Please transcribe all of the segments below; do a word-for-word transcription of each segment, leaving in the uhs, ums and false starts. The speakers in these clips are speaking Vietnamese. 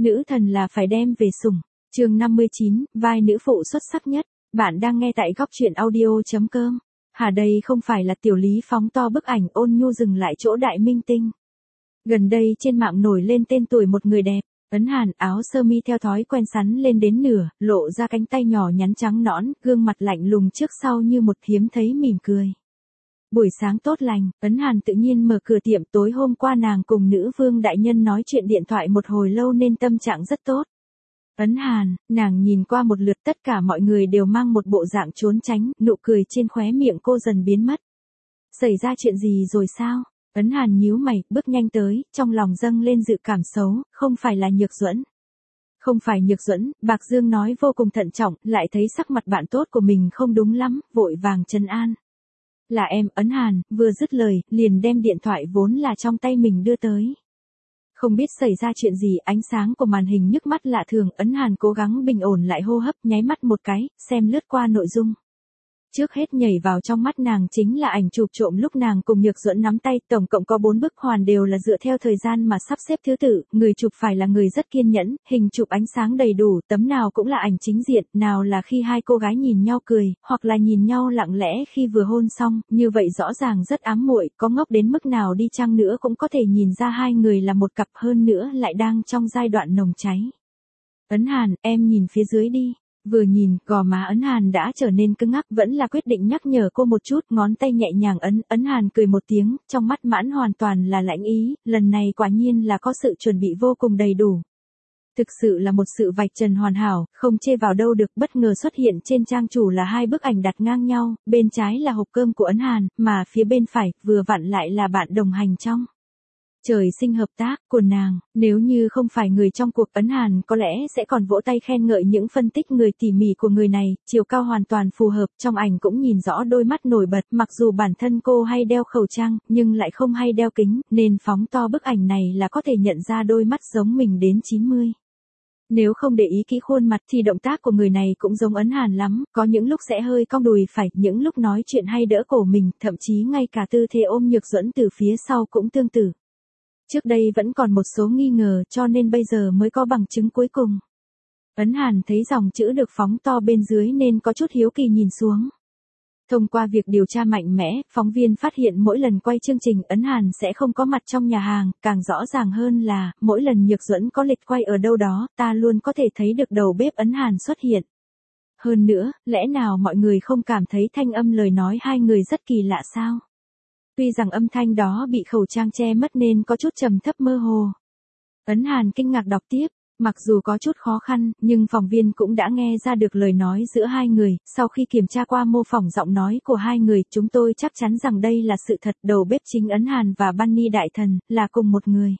Nữ thần là phải đem về sủng. Chương năm mươi chín, vai nữ phụ xuất sắc nhất. Bạn đang nghe tại góc truyện audio chấm com. Hà đây không phải là Tiểu Lý phóng to bức ảnh ôn nhu dừng lại chỗ đại minh tinh. Gần đây trên mạng nổi lên tên tuổi một người đẹp. Ấn Hàn, áo sơ mi theo thói quen sắn lên đến nửa, lộ ra cánh tay nhỏ nhắn trắng nõn, gương mặt lạnh lùng trước sau như một hiếm thấy mỉm cười. Buổi sáng tốt lành, Ấn Hàn tự nhiên mở cửa tiệm. Tối hôm qua nàng cùng nữ vương đại nhân nói chuyện điện thoại một hồi lâu nên tâm trạng rất tốt. Ấn Hàn, nàng nhìn qua một lượt, tất cả mọi người đều mang một bộ dạng trốn tránh, nụ cười trên khóe miệng cô dần biến mất. Xảy ra chuyện gì rồi sao? Ấn Hàn nhíu mày, bước nhanh tới, trong lòng dâng lên dự cảm xấu, không phải là Nhược Duẫn. Không phải Nhược Duẫn, Bạc Dương nói vô cùng thận trọng, lại thấy sắc mặt bạn tốt của mình không đúng lắm, vội vàng trấn an. Là em, Ấn Hàn, vừa dứt lời, liền đem điện thoại vốn là trong tay mình đưa tới. Không biết xảy ra chuyện gì, ánh sáng của màn hình nhức mắt lạ thường, Ấn Hàn cố gắng bình ổn lại hô hấp, nháy mắt một cái, xem lướt qua nội dung. Trước hết nhảy vào trong mắt nàng chính là ảnh chụp trộm lúc nàng cùng Nhược Duẫn nắm tay, tổng cộng có bốn bức hoàn đều là dựa theo thời gian mà sắp xếp thứ tự, người chụp phải là người rất kiên nhẫn, hình chụp ánh sáng đầy đủ, tấm nào cũng là ảnh chính diện, nào là khi hai cô gái nhìn nhau cười, hoặc là nhìn nhau lặng lẽ khi vừa hôn xong, như vậy rõ ràng rất ám muội, có ngốc đến mức nào đi chăng nữa cũng có thể nhìn ra hai người là một cặp, hơn nữa lại đang trong giai đoạn nồng cháy. Ấn Hàn, em nhìn phía dưới đi. Vừa nhìn, gò má Ấn Hàn đã trở nên cứng ngắc, vẫn là quyết định nhắc nhở cô một chút, ngón tay nhẹ nhàng ấn, Ấn Hàn cười một tiếng, trong mắt mãn hoàn toàn là lãnh ý, lần này quả nhiên là có sự chuẩn bị vô cùng đầy đủ. Thực sự là một sự vạch trần hoàn hảo, không chê vào đâu được. Bất ngờ xuất hiện trên trang chủ là hai bức ảnh đặt ngang nhau, bên trái là hộp cơm của Ấn Hàn, mà phía bên phải, vừa vặn lại là bạn đồng hành trong trời sinh hợp tác của nàng. Nếu như không phải người trong cuộc, Ấn Hàn có lẽ sẽ còn vỗ tay khen ngợi những phân tích người tỉ mỉ của người này, chiều cao hoàn toàn phù hợp, trong ảnh cũng nhìn rõ đôi mắt nổi bật, mặc dù bản thân cô hay đeo khẩu trang, nhưng lại không hay đeo kính, nên phóng to bức ảnh này là có thể nhận ra đôi mắt giống mình đến chín mươi. Nếu không để ý kỹ khuôn mặt thì động tác của người này cũng giống Ấn Hàn lắm, có những lúc sẽ hơi cong đùi phải, những lúc nói chuyện hay đỡ cổ mình, thậm chí ngay cả tư thế ôm Nhược Duẫn từ phía sau cũng tương tự. Trước đây vẫn còn một số nghi ngờ, cho nên bây giờ mới có bằng chứng cuối cùng. Ấn Hàn thấy dòng chữ được phóng to bên dưới nên có chút hiếu kỳ nhìn xuống. Thông qua việc điều tra mạnh mẽ, phóng viên phát hiện mỗi lần quay chương trình Ấn Hàn sẽ không có mặt trong nhà hàng, càng rõ ràng hơn là, mỗi lần Nhược Duẫn có lịch quay ở đâu đó, ta luôn có thể thấy được đầu bếp Ấn Hàn xuất hiện. Hơn nữa, lẽ nào mọi người không cảm thấy thanh âm lời nói hai người rất kỳ lạ sao? Tuy rằng âm thanh đó bị khẩu trang che mất nên có chút trầm thấp mơ hồ. Ấn Hàn kinh ngạc đọc tiếp, mặc dù có chút khó khăn, nhưng phóng viên cũng đã nghe ra được lời nói giữa hai người, sau khi kiểm tra qua mô phỏng giọng nói của hai người, chúng tôi chắc chắn rằng đây là sự thật, đầu bếp chính Ấn Hàn và Bunny Đại Thần, là cùng một người.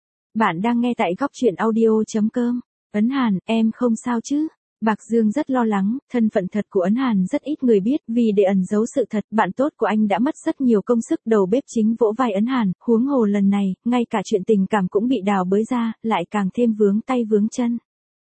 Bạn đang nghe tại góc truyện audio chấm com. Ấn Hàn, em không sao chứ? Bạc Dương rất lo lắng, thân phận thật của Ấn Hàn rất ít người biết, vì để ẩn giấu sự thật, bạn tốt của anh đã mất rất nhiều công sức. Đầu bếp chính vỗ vai Ấn Hàn, huống hồ lần này, ngay cả chuyện tình cảm cũng bị đào bới ra, lại càng thêm vướng tay vướng chân.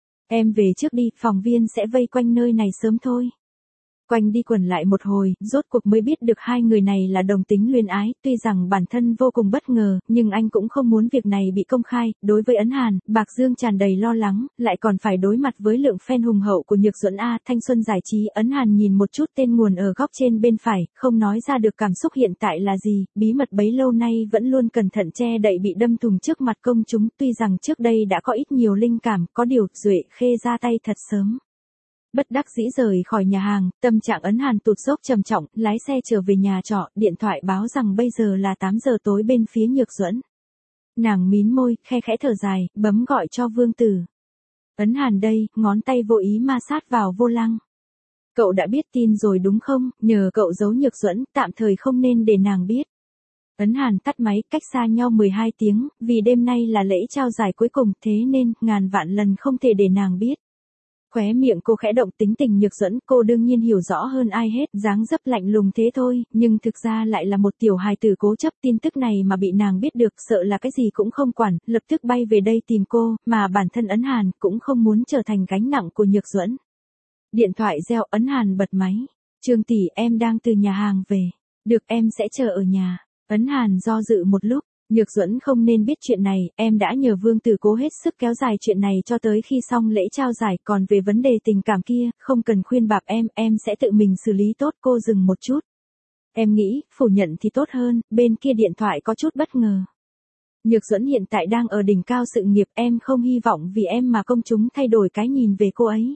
Em về trước đi, phóng viên sẽ vây quanh nơi này sớm thôi. Quanh đi quẩn lại một hồi, rốt cuộc mới biết được hai người này là đồng tính luyến ái, tuy rằng bản thân vô cùng bất ngờ, nhưng anh cũng không muốn việc này bị công khai. Đối với Ấn Hàn, Bạc Dương tràn đầy lo lắng, lại còn phải đối mặt với lượng fan hùng hậu của Nhược Duẫn A. Thanh Xuân Giải trí. Ấn Hàn nhìn một chút tên nguồn ở góc trên bên phải, không nói ra được cảm xúc hiện tại là gì, bí mật bấy lâu nay vẫn luôn cẩn thận che đậy bị đâm thùng trước mặt công chúng, tuy rằng trước đây đã có ít nhiều linh cảm, có điều, Duệ Khê ra tay thật sớm. Bất đắc dĩ rời khỏi nhà hàng, tâm trạng Ấn Hàn tụt dốc trầm trọng, lái xe trở về nhà trọ, điện thoại báo rằng bây giờ là tám giờ tối bên phía Nhược Duẫn. Nàng mím môi, khe khẽ thở dài, bấm gọi cho Vương Tử. Ấn Hàn đây, ngón tay vô ý ma sát vào vô lăng. Cậu đã biết tin rồi đúng không, nhờ cậu giấu Nhược Duẫn, tạm thời không nên để nàng biết. Ấn Hàn tắt máy, cách xa nhau mười hai tiếng, vì đêm nay là lễ trao giải cuối cùng, thế nên, ngàn vạn lần không thể để nàng biết. Khóe miệng cô khẽ động, tính tình Nhược Duẫn, cô đương nhiên hiểu rõ hơn ai hết, dáng dấp lạnh lùng thế thôi, nhưng thực ra lại là một tiểu hài tử cố chấp. Tin tức này mà bị nàng biết được, sợ là cái gì cũng không quản, lập tức bay về đây tìm cô, mà bản thân Ấn Hàn cũng không muốn trở thành gánh nặng của Nhược Duẫn. Điện thoại reo, Ấn Hàn bật máy. Trương tỷ, em đang từ nhà hàng về. Được, em sẽ chờ ở nhà. Ấn Hàn do dự một lúc, Nhược Duẫn không nên biết chuyện này, em đã nhờ Vương Tử cố hết sức kéo dài chuyện này cho tới khi xong lễ trao giải, còn về vấn đề tình cảm kia, không cần khuyên bảo em, em sẽ tự mình xử lý tốt. Cô dừng một chút. Em nghĩ, phủ nhận thì tốt hơn, bên kia điện thoại có chút bất ngờ. Nhược Duẫn hiện tại đang ở đỉnh cao sự nghiệp, em không hy vọng vì em mà công chúng thay đổi cái nhìn về cô ấy.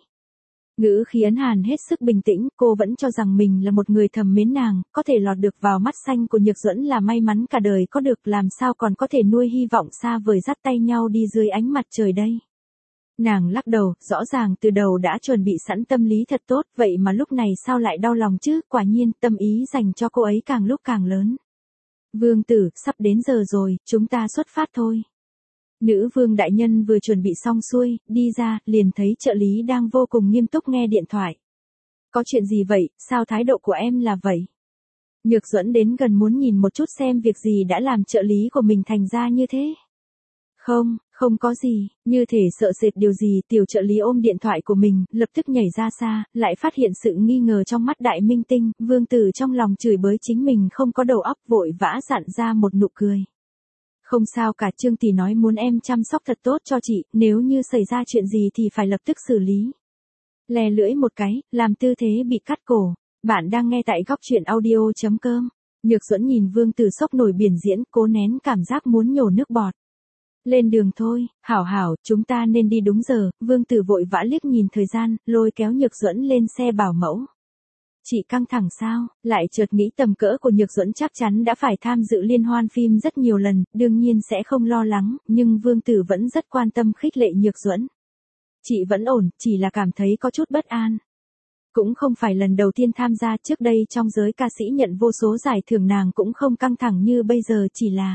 Ngữ khí Ấn Hàn hết sức bình tĩnh, cô vẫn cho rằng mình là một người thầm mến nàng, có thể lọt được vào mắt xanh của Nhược Duẫn là may mắn cả đời có được, làm sao còn có thể nuôi hy vọng xa vời dắt tay nhau đi dưới ánh mặt trời đây. Nàng lắc đầu, rõ ràng từ đầu đã chuẩn bị sẵn tâm lý thật tốt, vậy mà lúc này sao lại đau lòng chứ, quả nhiên tâm ý dành cho cô ấy càng lúc càng lớn. Vương Tử, sắp đến giờ rồi, chúng ta xuất phát thôi. Nữ vương đại nhân vừa chuẩn bị xong xuôi, đi ra, liền thấy trợ lý đang vô cùng nghiêm túc nghe điện thoại. Có chuyện gì vậy, sao thái độ của em là vậy? Nhược Duẫn đến gần muốn nhìn một chút xem việc gì đã làm trợ lý của mình thành ra như thế. Không, không có gì, như thể sợ sệt điều gì, tiểu trợ lý ôm điện thoại của mình, lập tức nhảy ra xa, lại phát hiện sự nghi ngờ trong mắt đại minh tinh, Vương Tử trong lòng chửi bới chính mình không có đầu óc, vội vã dặn ra một nụ cười. Không sao cả, Trương tỷ nói muốn em chăm sóc thật tốt cho chị, nếu như xảy ra chuyện gì thì phải lập tức xử lý. Lè lưỡi một cái, làm tư thế bị cắt cổ. Bạn đang nghe tại góc truyện audio chấm com. Nhược Duẫn nhìn Vương Tử sốc nổi biển diễn, cố nén cảm giác muốn nhổ nước bọt. Lên đường thôi, hảo hảo, chúng ta nên đi đúng giờ. Vương Tử vội vã liếc nhìn thời gian, lôi kéo Nhược Duẫn lên xe bảo mẫu. Chị căng thẳng sao? Lại chợt nghĩ tầm cỡ của Nhược Duẫn chắc chắn đã phải tham dự liên hoan phim rất nhiều lần, đương nhiên sẽ không lo lắng, nhưng Vương Tử vẫn rất quan tâm khích lệ Nhược Duẫn. Chị vẫn ổn, chỉ là cảm thấy có chút bất an. Cũng không phải lần đầu tiên tham gia, trước đây trong giới ca sĩ nhận vô số giải thưởng nàng cũng không căng thẳng như bây giờ, chỉ là...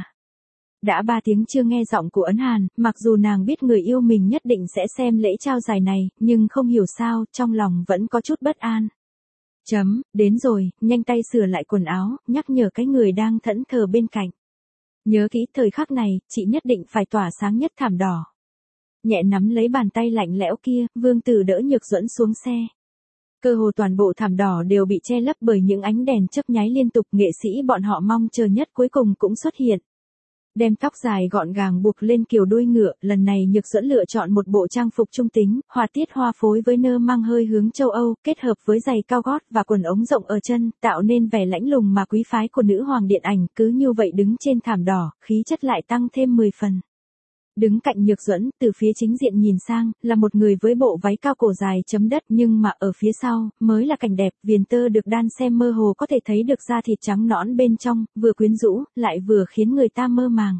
Đã ba tiếng chưa nghe giọng của Ấn Hàn, mặc dù nàng biết người yêu mình nhất định sẽ xem lễ trao giải này, nhưng không hiểu sao, trong lòng vẫn có chút bất an. Chấm, đến rồi, nhanh tay sửa lại quần áo, nhắc nhở cái người đang thẫn thờ bên cạnh. Nhớ kỹ thời khắc này, chị nhất định phải tỏa sáng nhất thảm đỏ. Nhẹ nắm lấy bàn tay lạnh lẽo kia, Vương Tử đỡ Nhược Duẫn xuống xe. Cơ hồ toàn bộ thảm đỏ đều bị che lấp bởi những ánh đèn chớp nháy liên tục, nghệ sĩ bọn họ mong chờ nhất cuối cùng cũng xuất hiện. Đem tóc dài gọn gàng buộc lên kiểu đuôi ngựa, lần này Nhược Duẫn lựa chọn một bộ trang phục trung tính, họa tiết hoa phối với nơ mang hơi hướng châu Âu, kết hợp với giày cao gót và quần ống rộng ở chân, tạo nên vẻ lãnh lùng mà quý phái của nữ hoàng điện ảnh, cứ như vậy đứng trên thảm đỏ, khí chất lại tăng thêm mười phần. Đứng cạnh Nhược Duẫn, từ phía chính diện nhìn sang, là một người với bộ váy cao cổ dài chấm đất, nhưng mà ở phía sau, mới là cảnh đẹp, viền tơ được đan xen mơ hồ có thể thấy được da thịt trắng nõn bên trong, vừa quyến rũ, lại vừa khiến người ta mơ màng.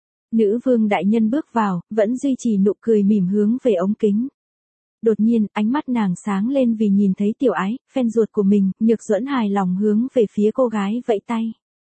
Nữ vương đại nhân bước vào, vẫn duy trì nụ cười mỉm hướng về ống kính. Đột nhiên, ánh mắt nàng sáng lên vì nhìn thấy Tiểu Ái, fan ruột của mình, Nhược Duẫn hài lòng hướng về phía cô gái vẫy tay.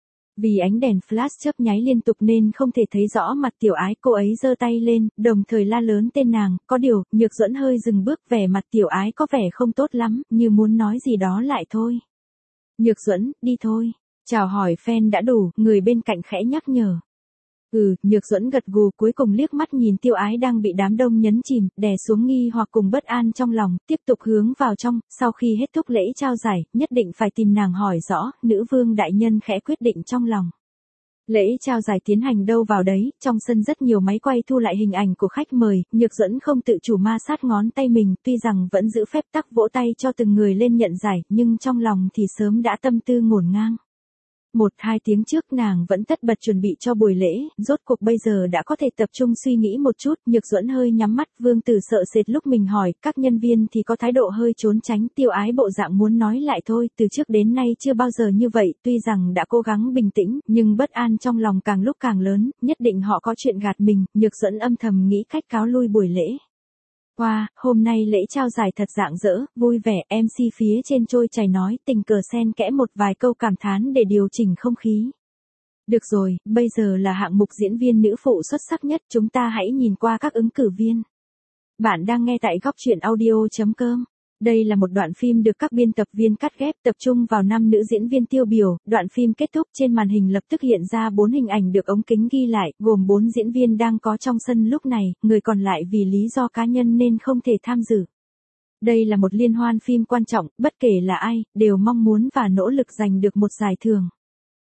Vì ánh đèn flash chớp nháy liên tục nên không thể thấy rõ mặt Tiểu Ái, cô ấy giơ tay lên, đồng thời la lớn tên nàng, có điều, Nhược Duẫn hơi dừng bước, vẻ mặt Tiểu Ái có vẻ không tốt lắm, như muốn nói gì đó lại thôi. Nhược Duẫn, đi thôi. Chào hỏi fan đã đủ, người bên cạnh khẽ nhắc nhở. Ừ, Nhược Duẫn gật gù, cuối cùng liếc mắt nhìn Tiểu Ái đang bị đám đông nhấn chìm, đè xuống nghi hoặc cùng bất an trong lòng, tiếp tục hướng vào trong, sau khi hết thúc lễ trao giải, nhất định phải tìm nàng hỏi rõ, nữ vương đại nhân khẽ quyết định trong lòng. Lễ trao giải tiến hành đâu vào đấy, trong sân rất nhiều máy quay thu lại hình ảnh của khách mời, Nhược Duẫn không tự chủ ma sát ngón tay mình, tuy rằng vẫn giữ phép tắc vỗ tay cho từng người lên nhận giải, nhưng trong lòng thì sớm đã tâm tư ngổn ngang. Một hai tiếng trước nàng vẫn tất bật chuẩn bị cho buổi lễ, rốt cuộc bây giờ đã có thể tập trung suy nghĩ một chút, Nhược Duẫn hơi nhắm mắt, Vương Tử sợ sệt lúc mình hỏi, các nhân viên thì có thái độ hơi trốn tránh, Tiểu Ái bộ dạng muốn nói lại thôi, từ trước đến nay chưa bao giờ như vậy, tuy rằng đã cố gắng bình tĩnh, nhưng bất an trong lòng càng lúc càng lớn, nhất định họ có chuyện gạt mình, Nhược Duẫn âm thầm nghĩ cách cáo lui buổi lễ. Wow, hôm nay lễ trao giải thật rạng rỡ, vui vẻ, em xê phía trên trôi chảy nói, tình cờ xen kẽ một vài câu cảm thán để điều chỉnh không khí. Được rồi, bây giờ là hạng mục diễn viên nữ phụ xuất sắc nhất, chúng ta hãy nhìn qua các ứng cử viên. Bạn đang nghe tại góc truyện audio chấm com. Đây là một đoạn phim được các biên tập viên cắt ghép tập trung vào năm nữ diễn viên tiêu biểu, đoạn phim kết thúc trên màn hình lập tức hiện ra bốn hình ảnh được ống kính ghi lại, gồm bốn diễn viên đang có trong sân lúc này, người còn lại vì lý do cá nhân nên không thể tham dự. Đây là một liên hoan phim quan trọng, bất kể là ai, đều mong muốn và nỗ lực giành được một giải thưởng.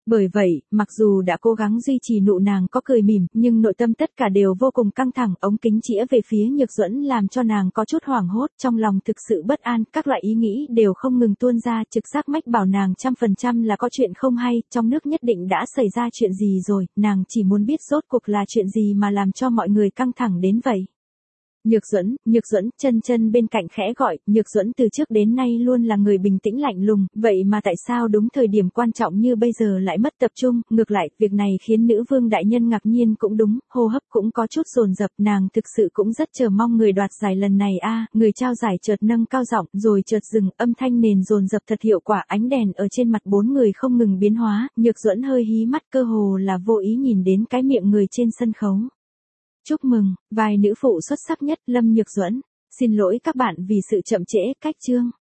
Bởi vậy, mặc dù đã cố gắng duy trì nụ nàng có cười mỉm, nhưng nội tâm tất cả đều vô cùng căng thẳng, ống kính chĩa về phía Nhược Duẫn làm cho nàng có chút hoảng hốt, trong lòng thực sự bất an, các loại ý nghĩ đều không ngừng tuôn ra, trực giác mách bảo nàng trăm phần trăm là có chuyện không hay, trong nước nhất định đã xảy ra chuyện gì rồi, nàng chỉ muốn biết rốt cuộc là chuyện gì mà làm cho mọi người căng thẳng đến vậy. Nhược Duẫn, Nhược Duẫn, Chân Chân bên cạnh khẽ gọi, Nhược Duẫn từ trước đến nay luôn là người bình tĩnh lạnh lùng, vậy mà tại sao đúng thời điểm quan trọng như bây giờ lại mất tập trung, ngược lại, việc này khiến nữ vương đại nhân ngạc nhiên cũng đúng, hô hấp cũng có chút dồn dập, nàng thực sự cũng rất chờ mong người đoạt giải lần này a, người trao giải chợt nâng cao giọng, rồi chợt dừng, âm thanh nền dồn dập thật hiệu quả, ánh đèn ở trên mặt bốn người không ngừng biến hóa, Nhược Duẫn hơi hí mắt cơ hồ là vô ý nhìn đến cái miệng người trên sân khấu. Chúc mừng, vai nữ phụ xuất sắc nhất Lâm Nhược Duẫn. Xin lỗi các bạn vì sự chậm trễ, cách chương.